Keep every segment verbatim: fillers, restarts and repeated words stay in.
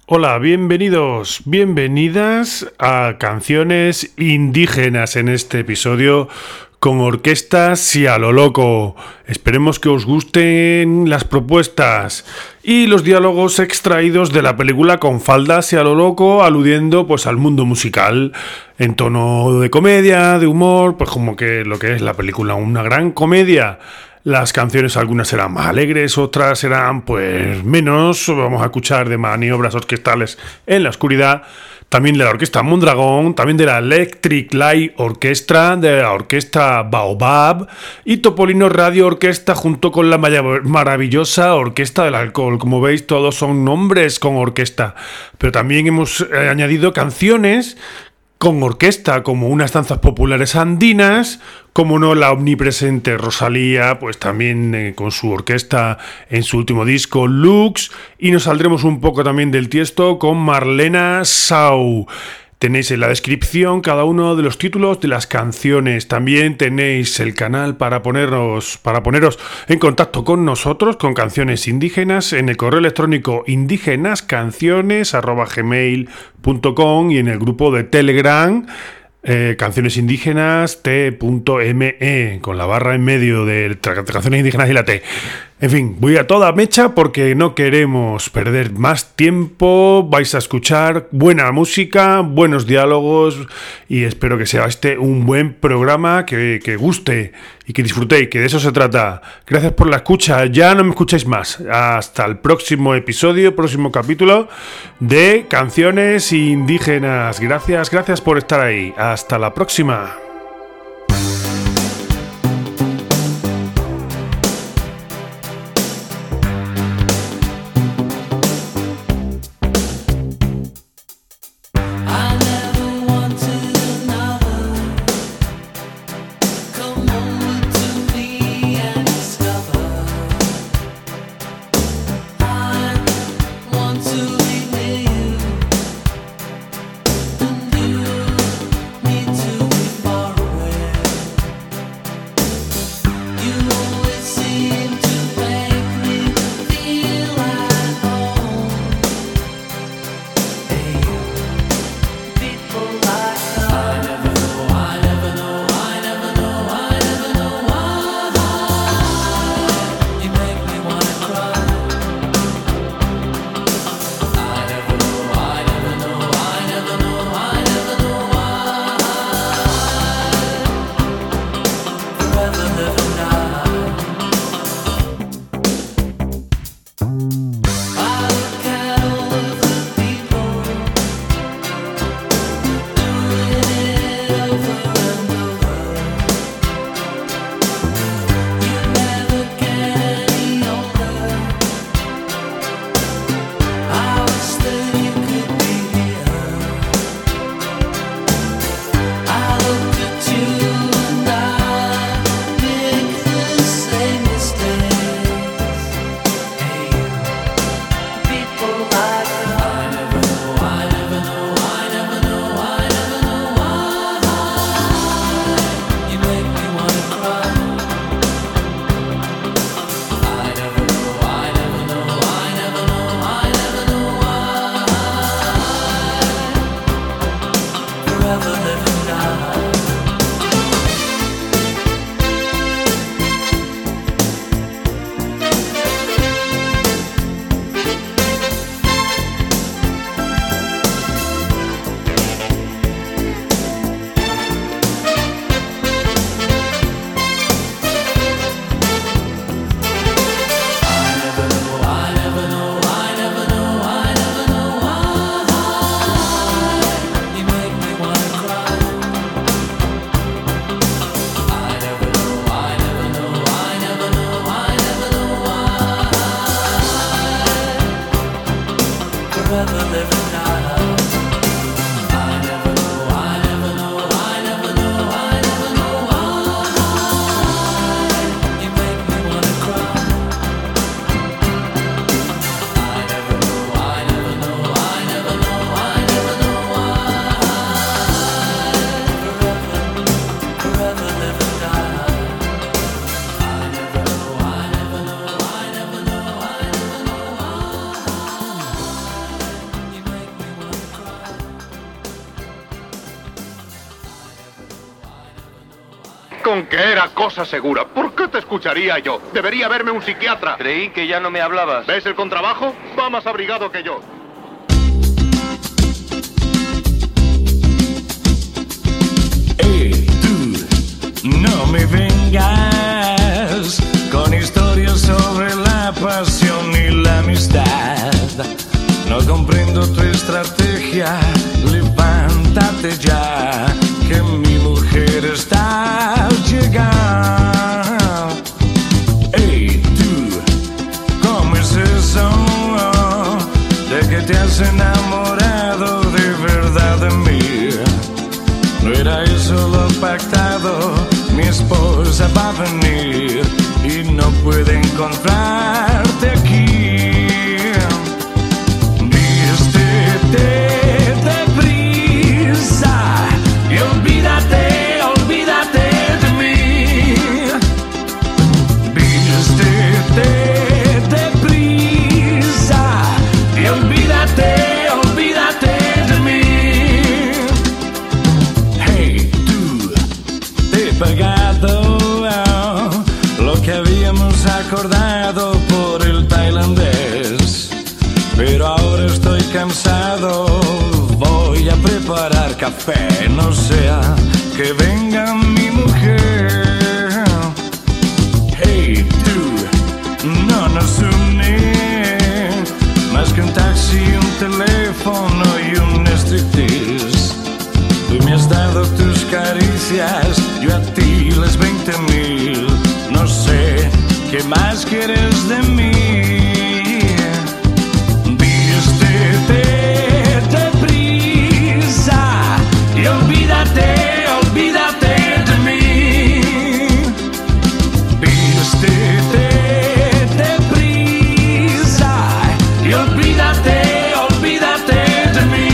Hola, bienvenidos, bienvenidas a Canciones Indígenas en este episodio con orquestas y a lo loco. Esperemos que os gusten las propuestas y los diálogos extraídos de la película Con faldas y a lo loco, aludiendo pues al mundo musical en tono de comedia, de humor, pues como que lo que es la película, una gran comedia. Las canciones algunas serán más alegres, otras serán pues menos. Vamos a escuchar de maniobras orquestales en la oscuridad, también de la orquesta Mondragón, también de la Electric Light Orchestra, de la orquesta Baobab y Topolino Radio Orquesta junto con la maravillosa Orquesta del Alcohol. Como veis, todos son nombres con orquesta, pero también hemos eh, añadido canciones con orquesta, como unas danzas populares andinas, como no la omnipresente Rosalía, pues también eh, con su orquesta en su último disco Lux, y nos saldremos un poco también del Tiesto con Marlena Sau. Tenéis en la descripción cada uno de los títulos de las canciones. También tenéis el canal para ponernos, para poneros en contacto con nosotros, con Canciones Indígenas, en el correo electrónico indígenascanciones arroba gmail punto com y en el grupo de Telegram eh, Canciones Indígenas t.me con la barra en medio de Canciones Indígenas y la T. En fin, voy a toda mecha porque no queremos perder más tiempo. Vais a escuchar buena música, buenos diálogos y espero que sea este un buen programa, que, que guste y que disfrutéis, que de eso se trata. Gracias por la escucha, ya no me escucháis más. Hasta el próximo episodio, próximo capítulo de Canciones Indígenas. Gracias, gracias por estar ahí. Hasta la próxima. con que era cosa segura. ¿Por qué te escucharía yo? Debería verme un psiquiatra. Creí que ya no me hablabas. ¿Ves el contrabajo? Va más abrigado que yo. Hey, tú, no me vengas con historias sobre la pasión y la amistad. No comprendo tu estrategia, levántate ya, que mi mujer está al llegar. Hey, tú, ¿cómo es eso de que te has enamorado de verdad de mí? No era eso lo pactado, mi esposa va a venir y no puede encontrarte aquí. Vístete deprisa y olvídate, olvídate de mí. Vístete deprisa y olvídate, olvídate de mí. Hey, tú, te he pagado lo que habíamos acordado por el tailandés, pero ahora estoy cansado, voy a preparar café, no sea que venga mi mujer. Hey, tú, no nos une más que un taxi, un teléfono y un striptease. Tú me has dado tus caricias, yo a ti las veinte mil. No sé qué más quieres de mí. Vístete deprisa y olvídate, olvídate de mí. Vístete deprisa y olvídate, olvídate de mí.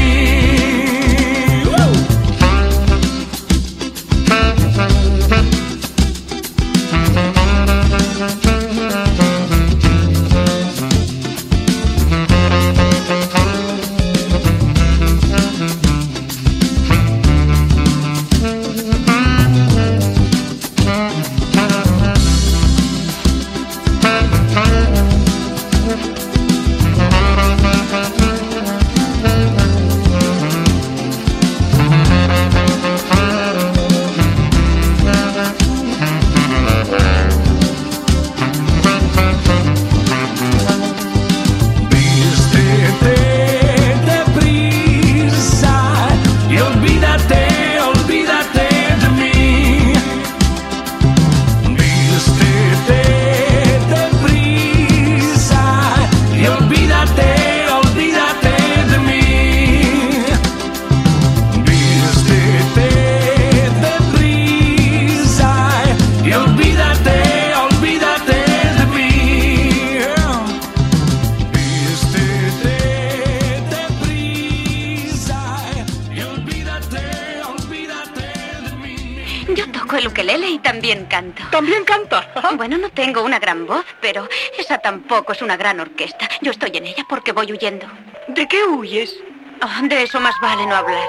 Canto. ¿También canta? Bueno, no tengo una gran voz, pero esa tampoco es una gran orquesta. Yo estoy en ella porque voy huyendo. ¿De qué huyes? Oh, de eso más vale no hablar.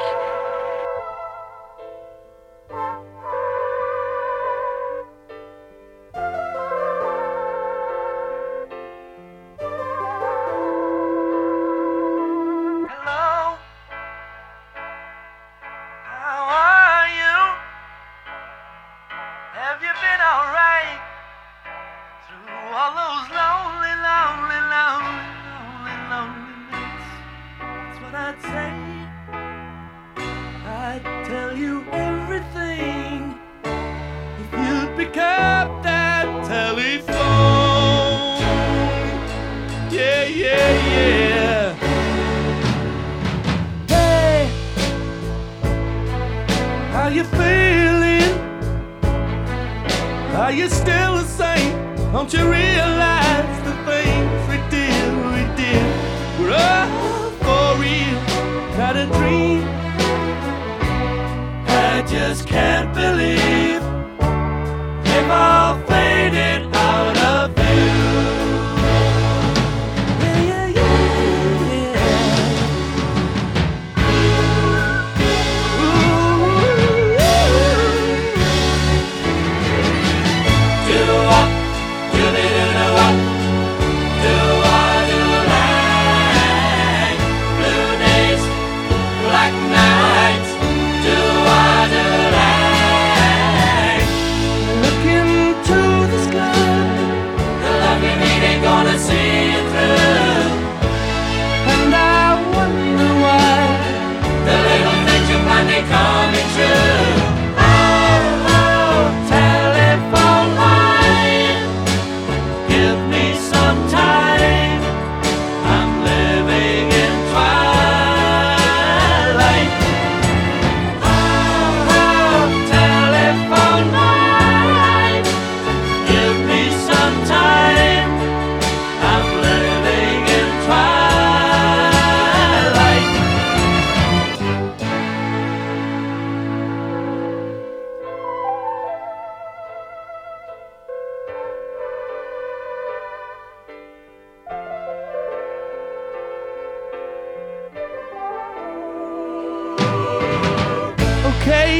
okay,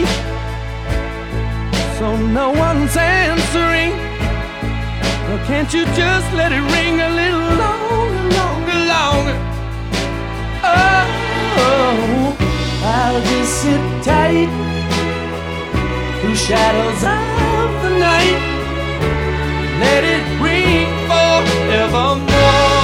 so no one's answering. Well, can't you just let it ring a little longer, longer, longer? Oh, I'll just sit tight through shadows of the night. Let it ring forevermore.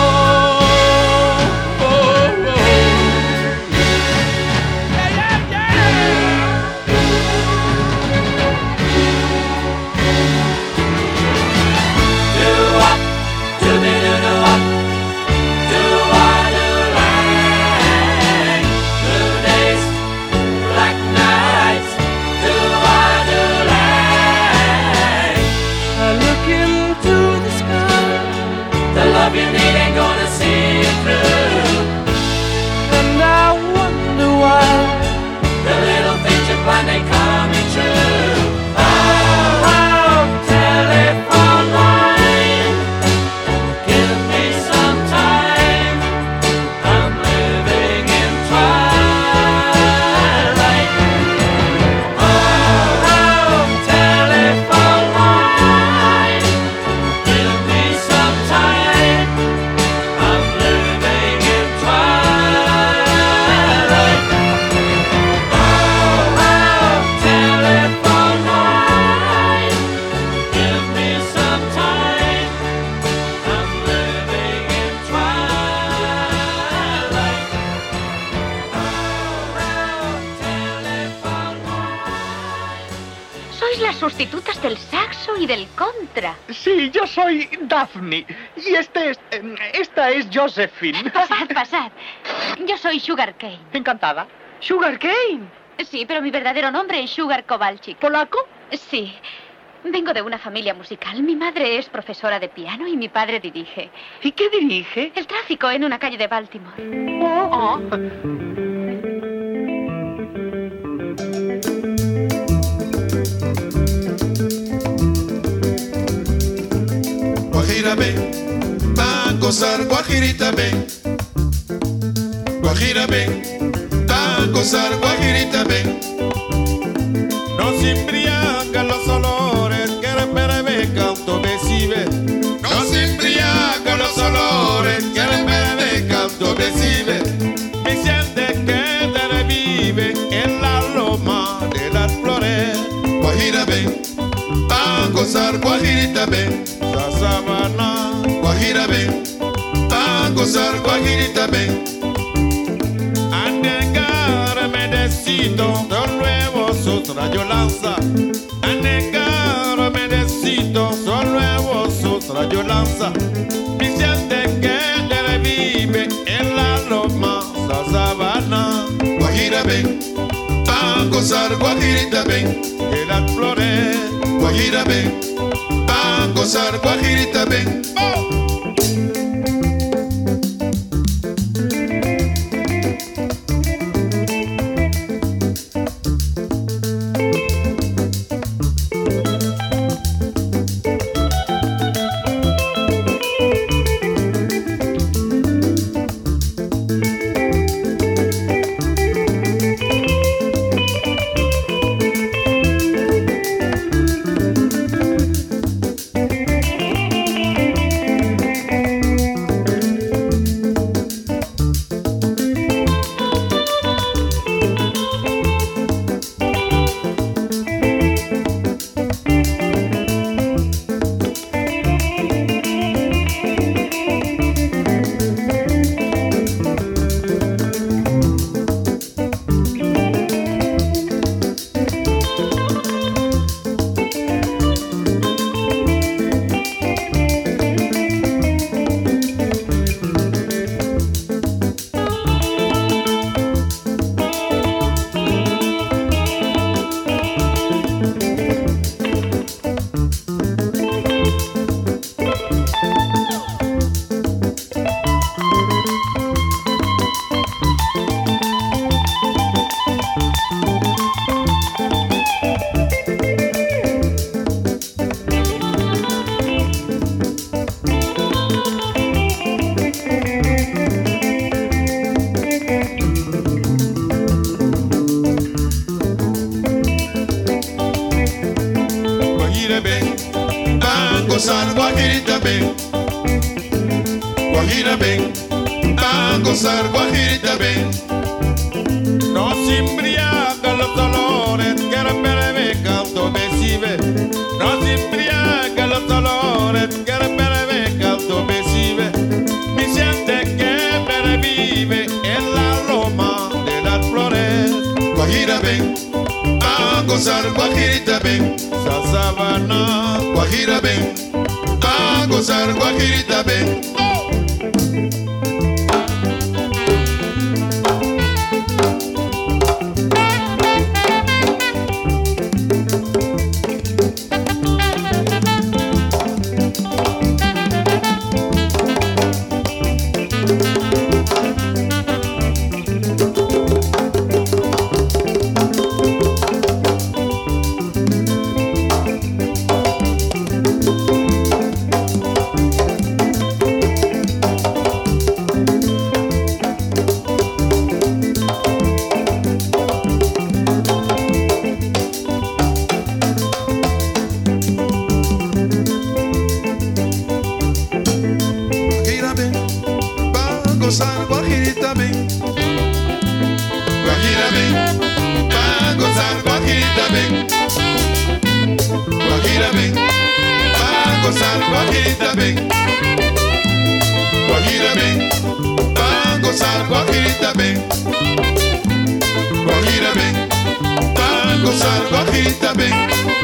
Love you need ain't gonna see you through. And I wonder why the little things you plan ain't coming true. Oh, oh, telephone line, give me some time. I'm living in twilight. Oh, oh, telephone line, give me some time. Sustitutas del saxo y del contra. Sí, yo soy Daphne. Y este es... eh, esta es Josephine. Pasad, pasad. Yo soy Sugar Cane. Encantada. ¿Sugar Cane? Sí, pero mi verdadero nombre es Sugar Kowalczyk. ¿Polaco? Sí. Vengo de una familia musical. Mi madre es profesora de piano y mi padre dirige. ¿Y qué dirige? El tráfico en una calle de Baltimore. Oh. Guajira ven, va a gozar, guajirita ven. Guajira ven, va a gozar, guajirita ven. Nos embriagan los olores que el bebé canto recibe. Nos embriagan los olores que el bebé canto recibe. Me siente que te revive en la loma de las flores. Guajira ven, va a gozar, guajirita ven. La sabana, Guajira ven, va a gozar, guajirita ven. A negar medecito, de nuevo sus rayos lanza. A negar medecito, son nuevos sus rayos lanza. Mi siente que te revive en la loma, la sabana. Guajira ven, va a gozar, guajirita ven. De las flores, Guajira ven, va a gozar, guajirita ven. ¡Oh! ven, a gozar, guajirita ven. Nos embriagan los dolores que el bebé canto me sirve. Nos embriagan los dolores que el bebé canto me sirve. Mi siente que me revive el aroma de las flores. Guajira ven, a gozar, guajirita ven. Sa sabana, Guajira ven, a gozar, guajirita ven. Guajirita ven, Guajira ven, pa' gozar, guajirita ven. Guajira ven, pa' gozar, guajirita ven. Guajira ven, pa' gozar, guajirita ven. Guajira ven, pa' gozar, guajirita ven.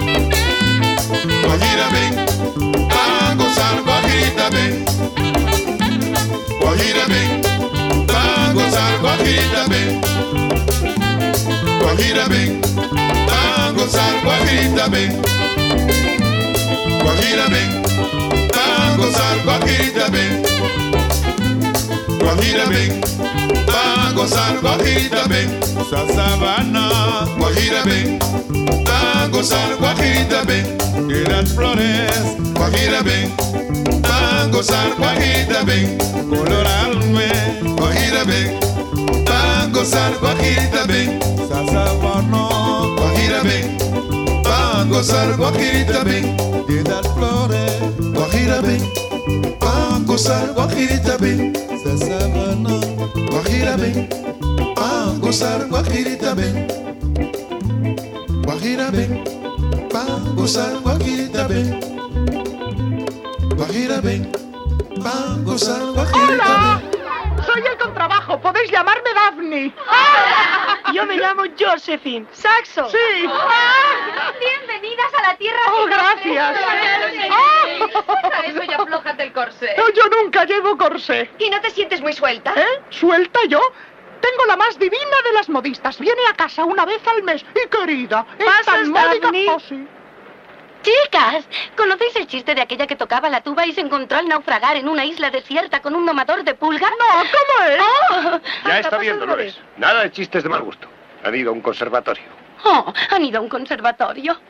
Guajira ven, pa' gozar, guajirita ven. Guajira ven, pa' gozar, guajirita ven. Guajira ven, pa' gozar, guajirita ven. Guajira ven, pa' gozar, guajirita ven. Guajira ven, pa' gozar, guajirita ven. sa sabana, Guajira ven, pa' gozar, guajirita ven. que las flores Guajira ven, pa' gozar, guajirita ven. colorarme. Guajira ven, pa' gozar, guajirita ven. Sa sabana, Guajira ven, pa' gozar, guajirita ven. que las flores Guajira ven, pa' gozar, guajirita ven. sa sabana. Guajira ven, pa' gozar, guajirita ven. Guajira ven, pa' gozar, guajirita ven. Guajira ven, pa' gozar, guajirita ¡Hola! ven. Soy el contrabajo, podéis llamarme Daphne. Yo me llamo Josephine. Saxo. Sí. Bienvenidas a la tierra. Oh, gracias. Para eso ya aflojas del corsé. No, yo nunca llevo corsé. ¿Y no te sientes muy suelta? ¿Eh? ¿Suelta yo? Tengo la más divina de las modistas. Viene a casa una vez al mes. Y querida, es ¿Pasas, tan módica. Daphne? Oh, sí. Chicas, ¿conocéis el chiste de aquella que tocaba la tuba y se encontró al naufragar en una isla desierta con un domador de pulgas? No, ¿cómo es? Oh, Ya está bien, Dolores. Nada de chistes de mal gusto. Han ido a un conservatorio. oh, han ido a un conservatorio.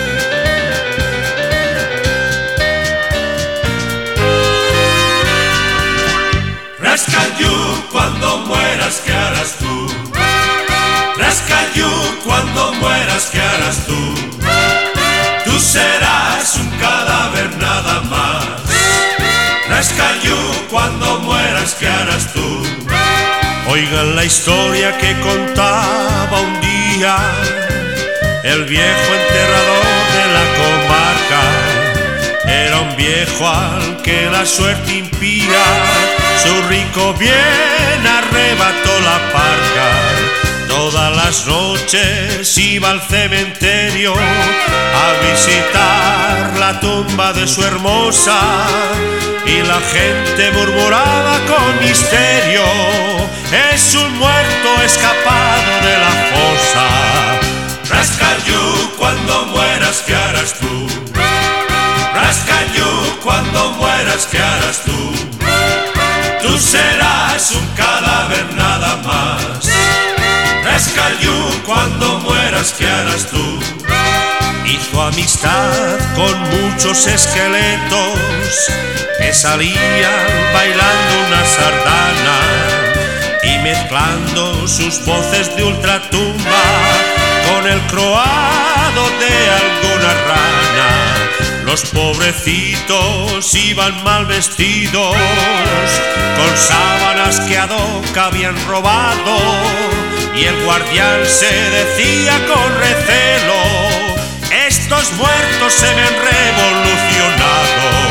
Rascayú, cuando mueras, ¿qué harás tú? Rascayú, cuando mueras, ¿qué harás tú? Tú serás un cadáver nada más. Rascayú, cuando mueras, ¿qué harás tú? Oigan la historia que contaba un día el viejo enterrador de la comarca. Era un viejo al que la suerte impía, su rico bien arrebató la parca. Todas las noches iba al cementerio a visitar la tumba de su hermosa, y la gente murmuraba con misterio: es un muerto escapado de la fosa. Rascayú, cuando mueras, ¿qué harás tú? Rascayú, cuando mueras, ¿qué harás tú? Tú serás un cadáver nada más. Rascayú, cuando mueras, ¿qué harás tú? Hizo amistad con muchos esqueletos que salían bailando una sardana y mezclando sus voces de ultratumba con el croado de alguna rana. Los pobrecitos iban mal vestidos, con sábanas que ad hoc habían robado, y el guardián se decía con recelo: estos muertos se me han revolucionado.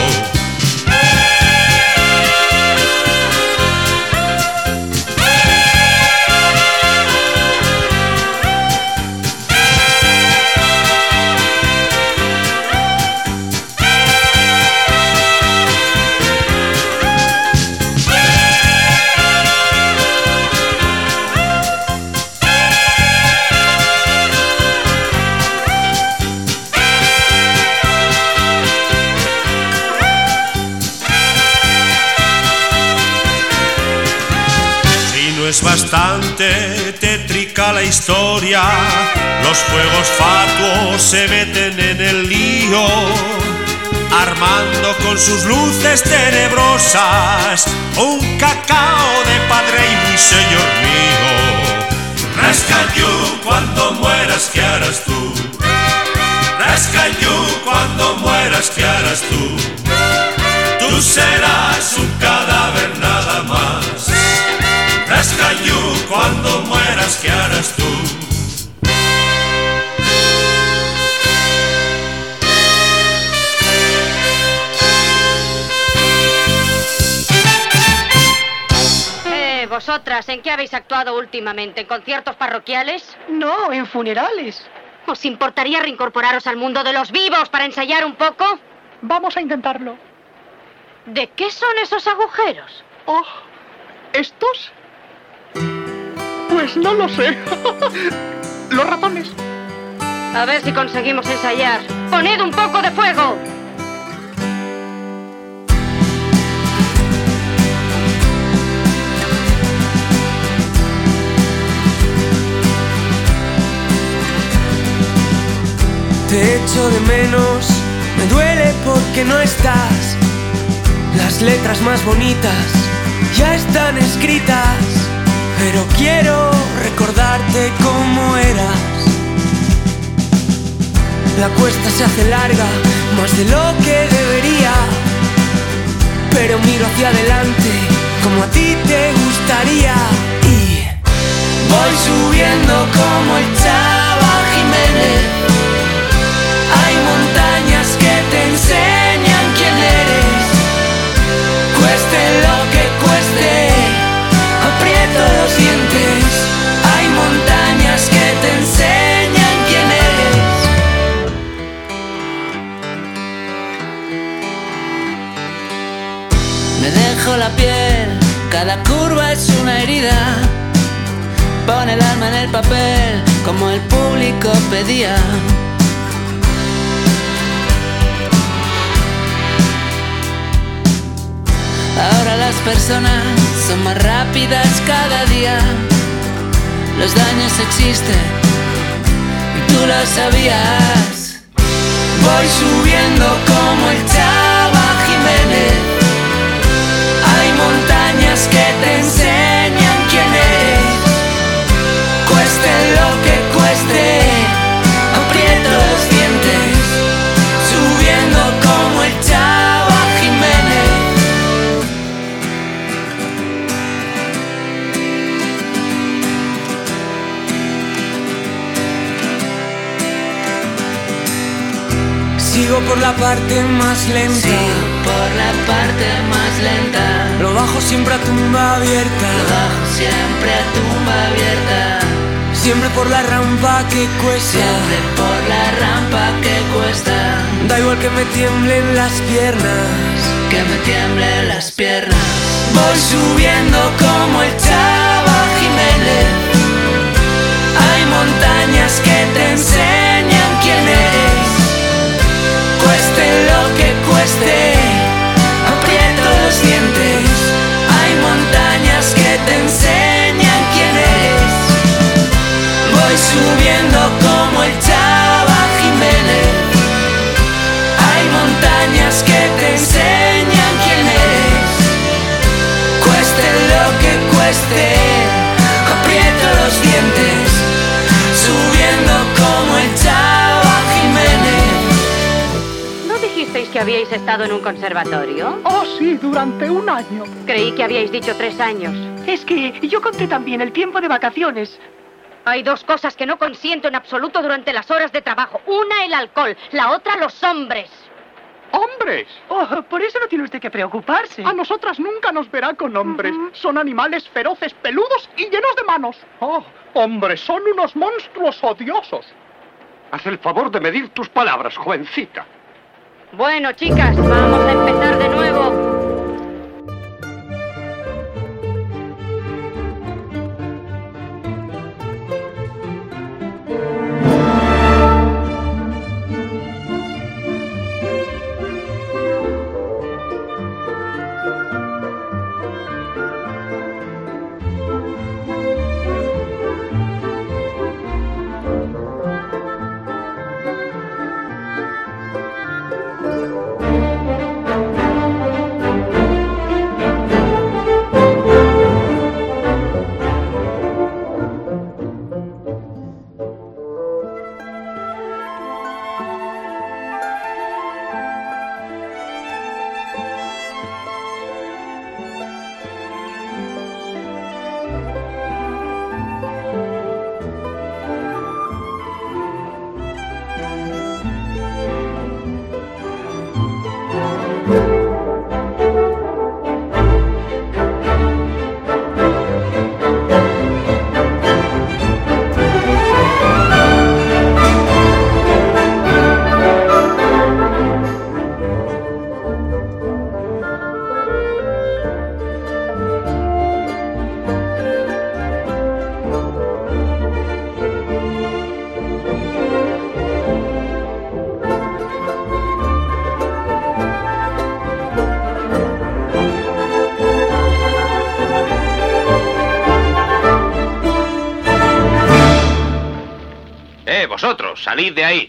Es bastante tétrica la historia, los fuegos fatuos se meten en el lío, armando con sus luces tenebrosas un cacao de padre y muy señor mío. Rascayú, cuando mueras, ¿qué harás tú? Rascayú, cuando mueras, ¿qué harás tú? Tú serás un cadáver nada más. Rascayú, cuando mueras, ¿qué harás tú? Eh, vosotras, ¿en qué habéis actuado últimamente? ¿En conciertos parroquiales? No, en funerales. ¿Os importaría reincorporaros al mundo de los vivos para ensayar un poco? Vamos a intentarlo. ¿De qué son esos agujeros? Oh, ¿estos? Pues no lo sé. Los ratones. A ver si conseguimos ensayar. ¡Poned un poco de fuego! Te echo de menos, me duele porque no estás. Las letras más bonitas ya están escritas, pero quiero recordarte cómo eras. La cuesta se hace larga, más de lo que debería, pero miro hacia adelante como a ti te gustaría. Y voy subiendo como el Chava Jiménez. Hay montañas que te enseñan quién eres. Cueste lo que cueste, aprieto los dientes. Hay montañas que te enseñan quién eres. Me dejo la piel, cada curva es una herida. Pon el alma en el papel, como el público pedía. Ahora las personas son más rápidas cada día. Los daños existen y tú lo sabías. Voy subiendo como el Chava Jiménez. Hay montañas que te enseñan quién eres. Cueste lo que cueste, aprieto los dientes. Subiendo como el Chava Jiménez. Sigo por la parte más lenta. Sigo por la parte más lenta. Lo bajo siempre a tumba abierta. Lo bajo siempre a tumba abierta. Siempre por la rampa que cuesta. Siempre por la rampa que cuesta. Da igual que me tiemblen las piernas. Que me tiemblen las piernas. Voy subiendo como el Chava Jiménez. Hay montañas que te enseñan quién eres. Cueste lo que cueste, aprieto los dientes. Hay montañas que te enseñan quién eres. Voy subiendo como el Chava Jiménez. Hay montañas que te enseñan quién eres. Cueste lo que cueste, aprieto los dientes. Subiendo como el Chava Jiménez. que habíais estado en un conservatorio? Oh, sí, durante un año. Creí que habíais dicho tres años. Es que yo conté también el tiempo de vacaciones. Hay dos cosas que no consiento en absoluto durante las horas de trabajo. Una, el alcohol. La otra, los hombres. ¡Hombres! Oh, por eso no tiene usted que preocuparse. A nosotras nunca nos verá con hombres. Uh-huh. Son animales feroces, peludos y llenos de manos. Oh, hombres, son unos monstruos odiosos. Haz el favor de medir tus palabras, jovencita. Bueno, chicas, vamos a empezar de nuevo. Vosotros, salid de ahí.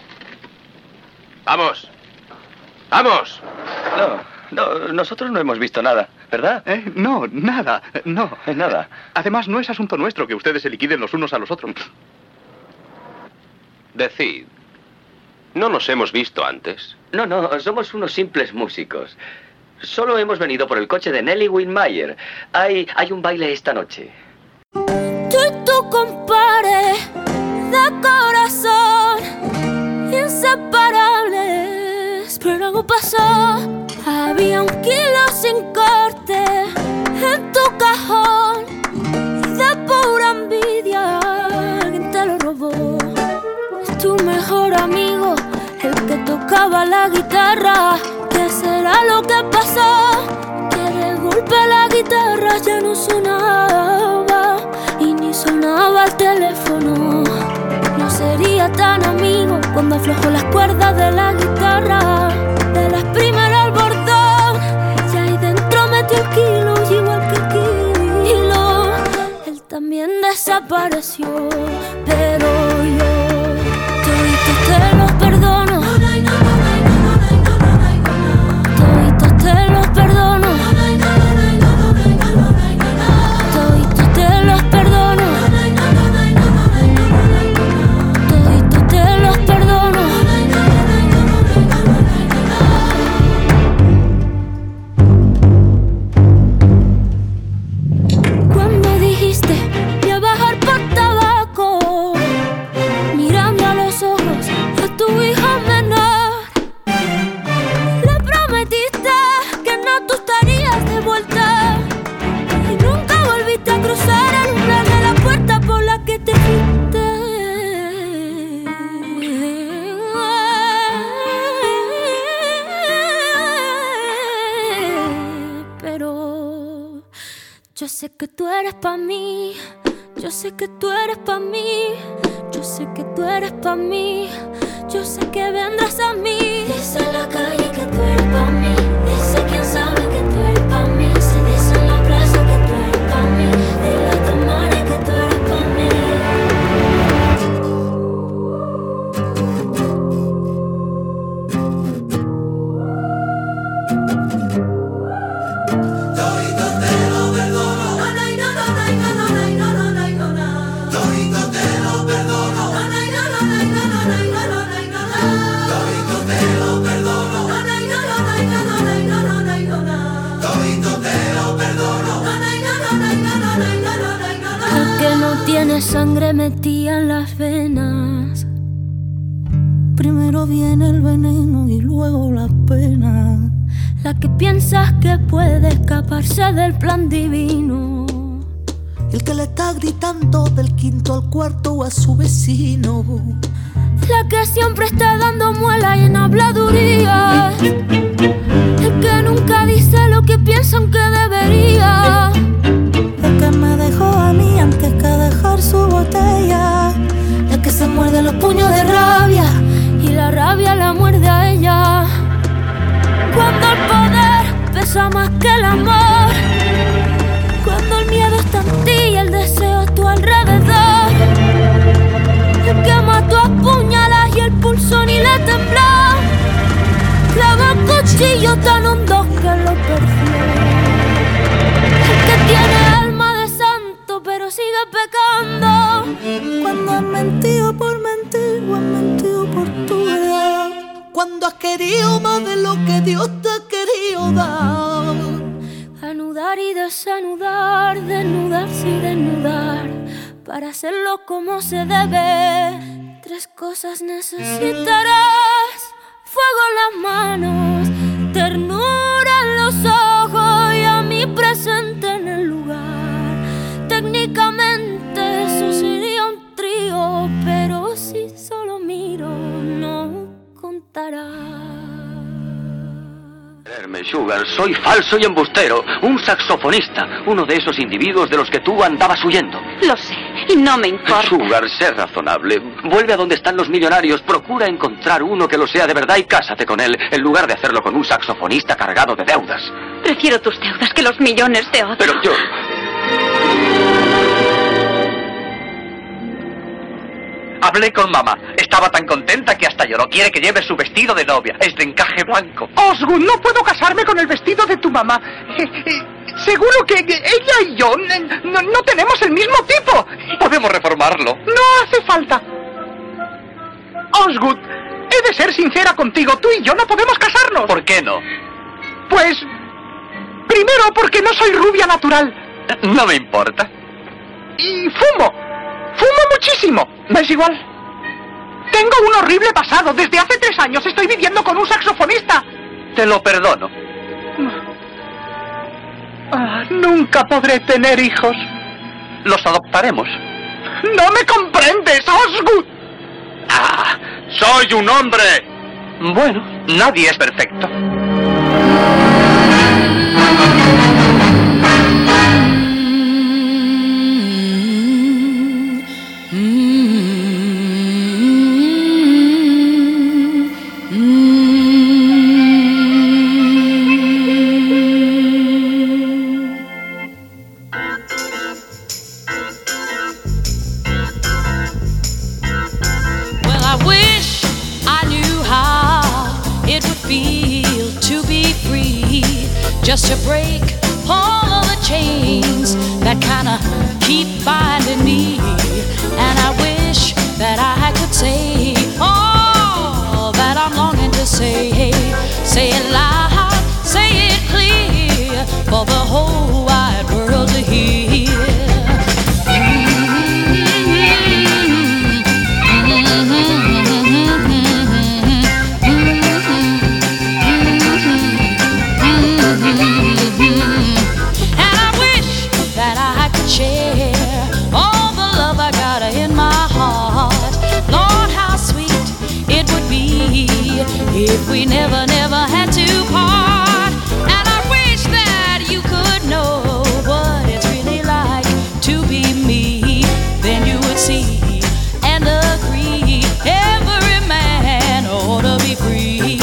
Vamos. ¡Vamos! No, no, nosotros no hemos visto nada, ¿verdad? ¿Eh? No, nada, no. Nada. Además, no es asunto nuestro que ustedes se liquiden los unos a los otros. Decid, ¿no nos hemos visto antes? No, no, somos unos simples músicos. Solo hemos venido por el coche de Nelly Winmayer. Hay, hay un baile esta noche. Tú y tu compadre de corazón, inseparables, pero algo pasó. Había un kilo sin corte en tu cajón y de pura envidia alguien te lo robó. Es tu mejor amigo, el que tocaba la guitarra. ¿Qué será lo que pasó? Que de golpe la guitarra ya no sonaba y ni sonaba el teléfono. No sería tan amigo cuando aflojó las cuerdas de la guitarra. De las primeras al bordón, y ahí dentro metió el kilo, y igual que el kilo, él también desapareció. Pero yo, toditos te los perdono, toditos te los perdono, toditos te los perdono. Yo sé que tú eres pa' mí, yo sé que tú eres pa' mí, yo sé que tú eres pa' mí, yo sé que vendrás a mí. Dice en la calle que tú eres pa' mí, dice quien sabe que tú eres pa' mí, se dice en la plaza que tú eres pa' mí, dile a tu madre que tú eres pa' mí. Todito te lo perdono. no tienes sangre metida en las venas. Primero viene el veneno y luego la pena. La que piensas que puede escaparse del plan divino. El que le está gritando del quinto al cuarto a su vecino. La que siempre está dando muela y en habladuría. El que nunca dice lo que piensa aunque debería. El que me dejó a mí antes que dejar su botella. El que se muerde los puños de rabia y la rabia la muerde a ella. Cuando el poder pesa más que el amor. Cuando el miedo está en ti y el deseo a tu alrededor. El que mató a puñalas y el pulso ni le tembló. Clava cuchillo tan hondo que lo perdió. El que tiene alma de santo pero sigue pecando. Cuando has mentido por mentir o has mentido por tu verdad. Cuando has querido más de lo que Dios te ha querido dar. Anudar y desanudar, desnudarse y desnudar. Para hacerlo como se debe, tres cosas necesitarás. Fuego en las manos, ternura en los ojos y a mí presente en el lugar. Técnicamente eso sería un trío, pero si solo miro no contará. Sugar, soy falso y embustero, un saxofonista, uno de esos individuos de los que tú andabas huyendo. Lo sé, y no me importa. Sugar, sé razonable. Vuelve a donde están los millonarios, procura encontrar uno que lo sea de verdad y cásate con él, en lugar de hacerlo con un saxofonista cargado de deudas. Prefiero tus deudas que los millones de otros. Pero yo... Hablé con mamá. Estaba tan contenta que hasta lloró. Quiere que lleve su vestido de novia. Es de encaje blanco. Osgood, no puedo casarme con el vestido de tu mamá. Eh, eh, seguro que ella y yo no, no tenemos el mismo tipo. Podemos reformarlo. No hace falta. Osgood, he de ser sincera contigo. Tú y yo no podemos casarnos. ¿Por qué no? Pues... primero porque no soy rubia natural. No me importa. Y fumo. Fumo muchísimo. ¿Me es igual? Tengo un horrible pasado. Desde hace tres años estoy viviendo con un saxofonista. Te lo perdono. Ah, nunca podré tener hijos. Los adoptaremos. ¡No me comprendes, Osgood! ¡Ah! ¡Soy un hombre! Bueno, nadie es perfecto. Just to break all of the chains that kind of keep binding me. And I wish that I could say all that I'm longing to say. Say it loud, say it clear, for the whole wide world to hear. If we never, never had to part. And I wish that you could know what it's really like to be me. Then you would see and agree every man ought to be free.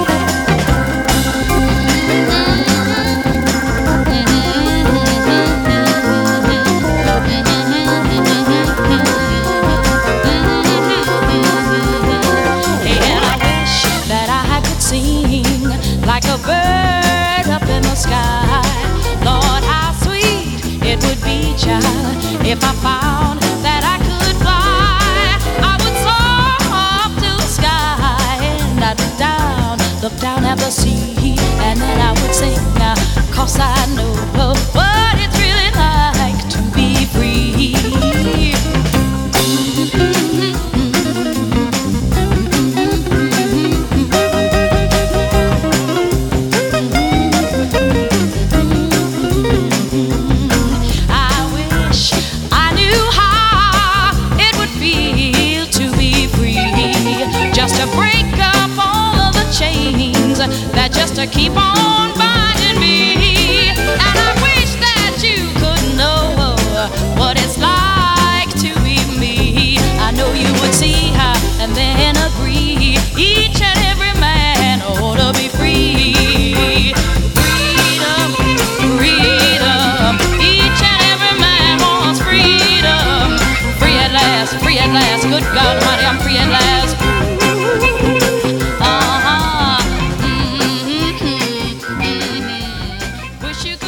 Like a bird up in the sky. Lord, how sweet it would be, child, if I found that I could fly. I would soar up to the sky and I'd look down, look down at the sea. And then I would sing, cause I know what it's really like to be free. to keep on binding me. And I wish that you could know what it's like to be me. I know you would see how and then agree. Each and every man ought to be free. Freedom, freedom. Each and every man wants freedom. Free at last, free at last. Good God Almighty, I'm free at last. Uh-huh. Mm-hmm. Mm-hmm. Wish you could